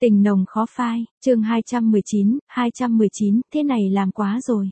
Tình nồng khó phai, chương 219, thế này làm quá rồi.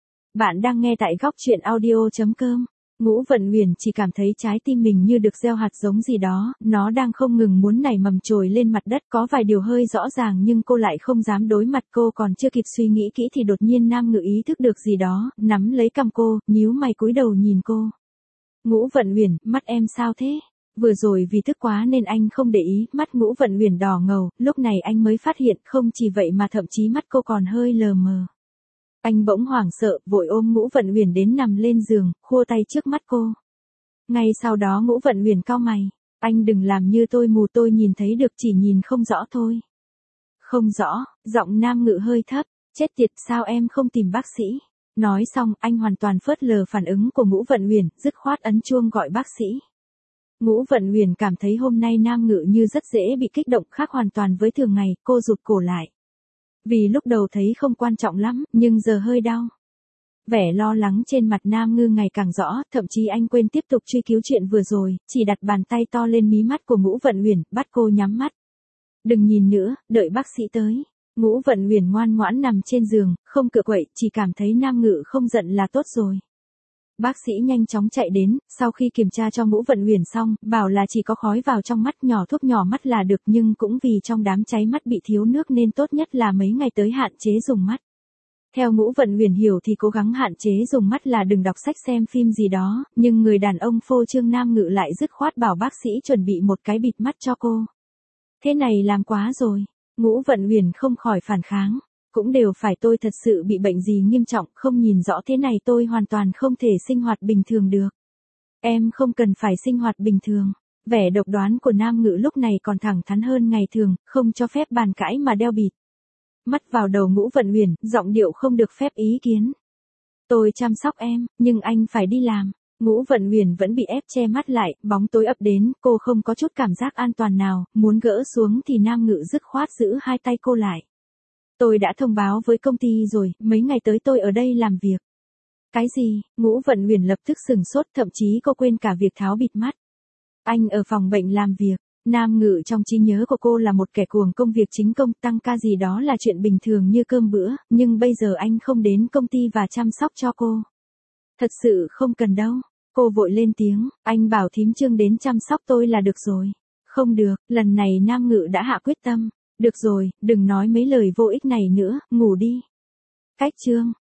Bạn đang nghe tại góc truyện audio.com. Ngũ Vận Uyển chỉ cảm thấy trái tim mình như được gieo hạt giống gì đó, nó đang không ngừng muốn nảy mầm trồi lên mặt đất, có vài điều hơi rõ ràng nhưng cô lại không dám đối mặt. Cô còn chưa kịp suy nghĩ kỹ thì đột nhiên Nam Ngự ý thức được gì đó, nắm lấy cằm cô, nhíu mày cúi đầu nhìn cô. Ngũ Vận Uyển, mắt em sao thế? Vừa rồi vì tức quá nên anh không để ý, mắt Ngũ Vận Uyển đỏ ngầu, lúc này anh mới phát hiện, không chỉ vậy mà thậm chí mắt cô còn hơi lờ mờ. Anh bỗng hoảng sợ, vội ôm Ngũ Vận Uyển đến nằm lên giường, khua tay trước mắt cô. Ngay sau đó Ngũ Vận Uyển cau mày, anh đừng làm như tôi mù, tôi nhìn thấy được, chỉ nhìn không rõ thôi. Không rõ, giọng Nam Ngự hơi thấp, chết tiệt, sao em không tìm bác sĩ? Nói xong, anh hoàn toàn phớt lờ phản ứng của Ngũ Vận Uyển, dứt khoát ấn chuông gọi bác sĩ. Ngũ Vận Uyển cảm thấy hôm nay Nam Ngự như rất dễ bị kích động, khác hoàn toàn với thường ngày, cô rụt cổ lại. Vì lúc đầu thấy không quan trọng lắm, nhưng giờ hơi đau. Vẻ lo lắng trên mặt Nam Ngư ngày càng rõ, thậm chí anh quên tiếp tục truy cứu chuyện vừa rồi, chỉ đặt bàn tay to lên mí mắt của Ngũ Vận Uyển, bắt cô nhắm mắt. Đừng nhìn nữa, đợi bác sĩ tới. Ngũ Vận Uyển ngoan ngoãn nằm trên giường, không cựa quậy, chỉ cảm thấy Nam Ngự không giận là tốt rồi. Bác sĩ nhanh chóng chạy đến, sau khi kiểm tra cho Ngũ Vận Uyển xong, bảo là chỉ có khói vào trong mắt, nhỏ thuốc nhỏ mắt là được, nhưng cũng vì trong đám cháy mắt bị thiếu nước nên tốt nhất là mấy ngày tới hạn chế dùng mắt. Theo Ngũ Vận Uyển hiểu thì cố gắng hạn chế dùng mắt là đừng đọc sách xem phim gì đó, nhưng người đàn ông phô trương Nam Ngự lại dứt khoát bảo bác sĩ chuẩn bị một cái bịt mắt cho cô. Thế này làm quá rồi. Ngũ Vận Uyển không khỏi phản kháng. Cũng đều phải, tôi thật sự bị bệnh gì nghiêm trọng, không nhìn rõ thế này tôi hoàn toàn không thể sinh hoạt bình thường được. Em không cần phải sinh hoạt bình thường. Vẻ độc đoán của Nam Ngự lúc này còn thẳng thắn hơn ngày thường, không cho phép bàn cãi mà đeo bịt mắt vào đầu Ngũ Vận Uyển, giọng điệu không được phép ý kiến. Tôi chăm sóc em, nhưng anh phải đi làm. Ngũ Vận Uyển vẫn bị ép che mắt lại, bóng tối ập đến, cô không có chút cảm giác an toàn nào, muốn gỡ xuống thì Nam Ngự dứt khoát giữ hai tay cô lại. Tôi đã thông báo với công ty rồi, mấy ngày tới tôi ở đây làm việc. Cái gì? Ngũ Vận Uyển lập tức sửng sốt, thậm chí cô quên cả việc tháo bịt mắt. Anh ở phòng bệnh làm việc. Nam Ngự trong trí nhớ của cô là một kẻ cuồng công việc chính công, tăng ca gì đó là chuyện bình thường như cơm bữa, nhưng bây giờ anh không đến công ty và chăm sóc cho cô. Thật sự không cần đâu. Cô vội lên tiếng, anh bảo thím Trương đến chăm sóc tôi là được rồi. Không được, lần này Nam Ngự đã hạ quyết tâm. Được rồi, đừng nói mấy lời vô ích này nữa, ngủ đi. Cách chương